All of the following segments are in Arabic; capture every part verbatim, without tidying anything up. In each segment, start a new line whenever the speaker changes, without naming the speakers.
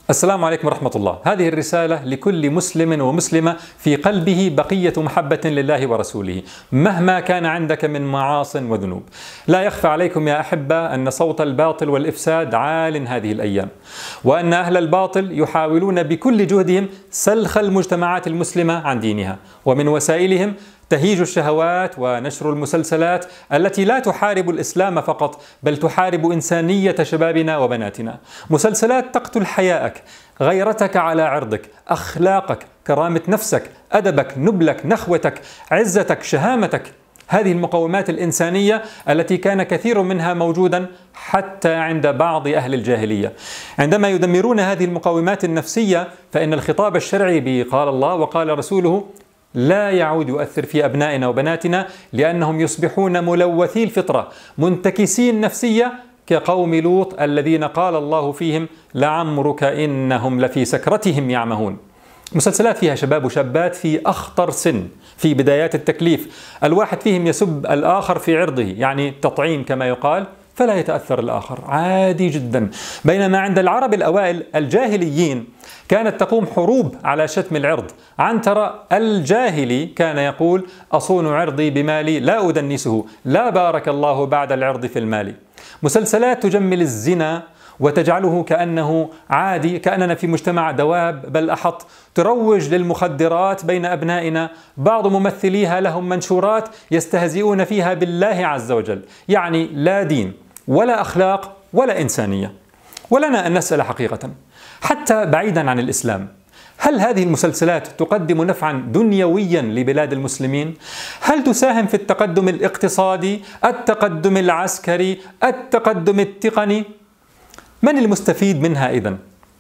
السلام عليكم ورحمة الله. هذه الرسالة لكل مسلم ومسلمة في قلبه بقية محبة لله ورسوله مهما كان عندك من معاص وذنوب. لا يخفى عليكم يا أحبة أن صوت الباطل والإفساد عال هذه الأيام، وأن أهل الباطل يحاولون بكل جهدهم سلخ المجتمعات المسلمة عن دينها، ومن وسائلهم تهيج الشهوات ونشر المسلسلات التي لا تحارب الإسلام فقط بل تحارب إنسانية شبابنا وبناتنا. مسلسلات تقتل حياءك، غيرتك على عرضك، أخلاقك، كرامة نفسك، أدبك، نبلك، نخوتك، عزتك، شهامتك. هذه المقومات الإنسانية التي كان كثير منها موجودا حتى عند بعض أهل الجاهلية. عندما يدمرون هذه المقومات النفسية فإن الخطاب الشرعي بقال الله وقال رسوله لا يعود يؤثر في أبنائنا وبناتنا، لأنهم يصبحون ملوثي الفطرة منتكسين نفسية كقوم لوط الذين قال الله فيهم لعمرك إنهم لفي سكرتهم يعمهون. مسلسلات فيها شباب وشابات في أخطر سن في بدايات التكليف، الواحد فيهم يسب الآخر في عرضه، يعني تطعيم كما يقال، فلا يتأثر الآخر، عادي جدا. بينما عند العرب الأوائل الجاهليين كانت تقوم حروب على شتم العرض. عنترة الجاهلي كان يقول أصون عرضي بمالي لا أدنسه، لا بارك الله بعد العرض في المال. مسلسلات تجمل الزنا وتجعله كأنه عادي، كأننا في مجتمع دواب بل أحط. تروج للمخدرات بين أبنائنا، بعض ممثليها لهم منشورات يستهزئون فيها بالله عز وجل، يعني لا دين ولا أخلاق ولا إنسانية. ولنا أن نسأل حقيقة حتى بعيدا عن الإسلام، هل هذه المسلسلات تقدم نفعا دنيويا لبلاد المسلمين؟ هل تساهم في التقدم الاقتصادي، التقدم العسكري، التقدم التقني؟ من المستفيد منها إذن؟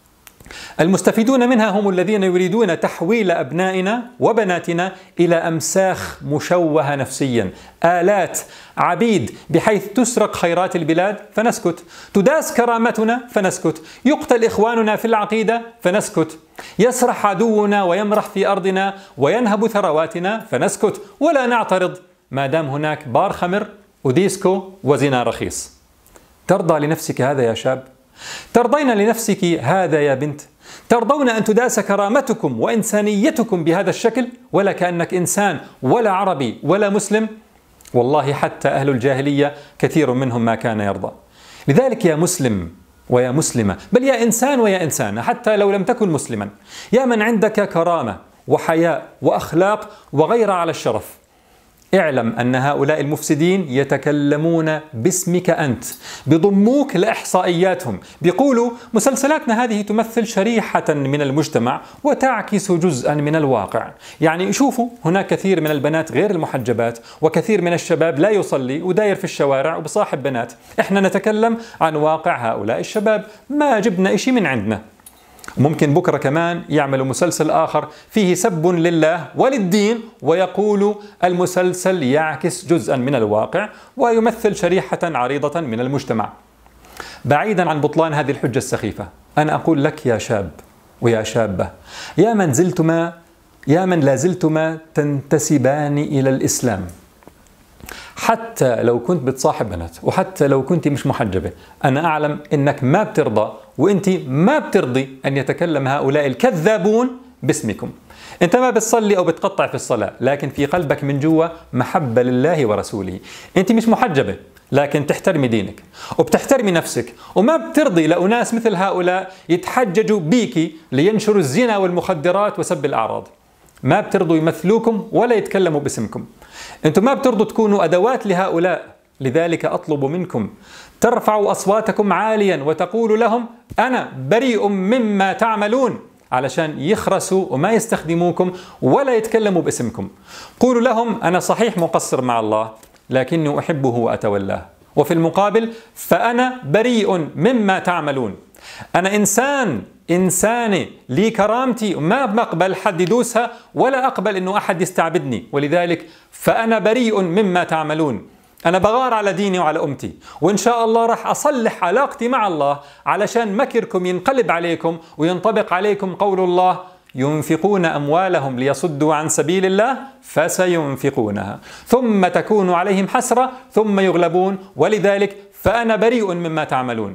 المستفيدون منها هم الذين يريدون تحويل أبنائنا وبناتنا إلى أمساخ مشوهة نفسيا، آلات، عبيد، بحيث تسرق خيرات البلاد فنسكت، تداس كرامتنا فنسكت، يقتل إخواننا في العقيدة فنسكت، يسرح عدونا ويمرح في أرضنا وينهب ثرواتنا فنسكت ولا نعترض ما دام هناك بار خمر وديسكو وزنا رخيص. ترضى لنفسك هذا يا شاب؟ ترضين لنفسك هذا يا بنت؟ ترضون أن تداس كرامتكم وإنسانيتكم بهذا الشكل ولا كأنك إنسان ولا عربي ولا مسلم؟ والله حتى أهل الجاهلية كثير منهم ما كان يرضى. لذلك يا مسلم ويا مسلمة، بل يا إنسان ويا إنسانة حتى لو لم تكن مسلما، يا من عندك كرامة وحياء وأخلاق وغيرة على الشرف، اعلم أن هؤلاء المفسدين يتكلمون باسمك أنت، بيضموك لإحصائياتهم، بيقولوا مسلسلاتنا هذه تمثل شريحة من المجتمع وتعكس جزءا من الواقع. يعني شوفوا هناك كثير من البنات غير المحجبات وكثير من الشباب لا يصلي وداير في الشوارع وبصاحب بنات. احنا نتكلم عن واقع هؤلاء الشباب، ما جبنا إشي من عندنا. ممكن بكرة كمان يعملوا مسلسل آخر فيه سب لله وللدين ويقول المسلسل يعكس جزءا من الواقع ويمثل شريحة عريضة من المجتمع. بعيدا عن بطلان هذه الحجة السخيفة، أنا أقول لك يا شاب ويا شابة، يا من زلتما يا من لازلتما تنتسبان إلى الإسلام، حتى لو كنت بتصاحب بنات وحتى لو كنت مش محجبة، أنا أعلم أنك ما بترضى وأنت ما بترضي أن يتكلم هؤلاء الكذابون باسمكم. أنت ما بتصلي أو بتقطع في الصلاة، لكن في قلبك من جوا محبة لله ورسوله. أنت مش محجبة لكن تحترمي دينك وبتحترمي نفسك، وما بترضي لأناس مثل هؤلاء يتحججوا بيكي لينشروا الزنا والمخدرات وسب الأعراض. ما بترضوا يمثلوكم ولا يتكلموا باسمكم. أنتم ما بترضوا تكونوا أدوات لهؤلاء. لذلك أطلب منكم ترفعوا أصواتكم عاليا وتقولوا لهم أنا بريء مما تعملون، علشان يخرسوا وما يستخدموكم ولا يتكلموا باسمكم. قولوا لهم أنا صحيح مقصر مع الله لكني أحبه وأتولاه، وفي المقابل فأنا بريء مما تعملون. أنا إنسان إنساني لي كرامتي وما بقبل حد يدوسها ولا أقبل أنه أحد يستعبدني، ولذلك فأنا بريء مما تعملون. أنا بغار على ديني وعلى أمتي، وإن شاء الله راح أصلح علاقتي مع الله علشان مكركم ينقلب عليكم وينطبق عليكم قول الله ينفقون أموالهم ليصدوا عن سبيل الله فسينفقونها ثم تكون عليهم حسرة ثم يغلبون، ولذلك فأنا بريء مما تعملون.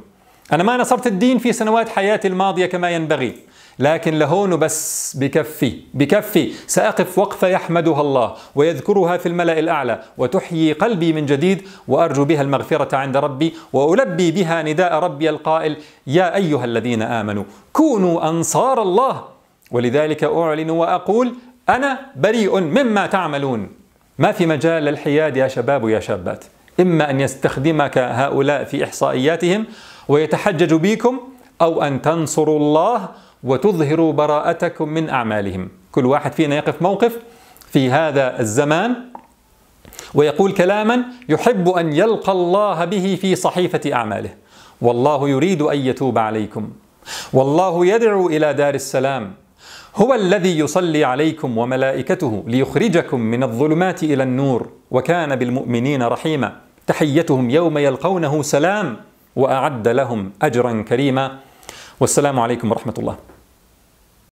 أنا ما نصرت الدين في سنوات حياتي الماضية كما ينبغي، لكن لهون بس بكفي بكفي سأقف وقفة يحمدها الله ويذكرها في الملأ الأعلى وتحيي قلبي من جديد، وأرجو بها المغفرة عند ربي، وألبي بها نداء ربي القائل: يا أيها الذين آمنوا كونوا أنصار الله. ولذلك أعلن وأقول: أنا بريء مما تعملون. ما في مجال للحياد يا شباب ويا شابات، إما أن يستخدمك هؤلاء في إحصائياتهم ويتحججوا بكم، أو أن تنصروا الله وتظهروا براءتكم من أعمالهم. كل واحد فينا يقف موقف في هذا الزمان ويقول كلاما يحب أن يلقى الله به في صحيفة أعماله. والله يريد أن يتوب عليكم، والله يدعو إلى دار السلام، هو الذي يصلي عليكم وملائكته ليخرجكم من الظلمات إلى النور، وكان بالمؤمنين رحيما، تحيتهم يوم يلقونه سلام، وأعد لهم أجرا كريما. والسلام عليكم ورحمة الله.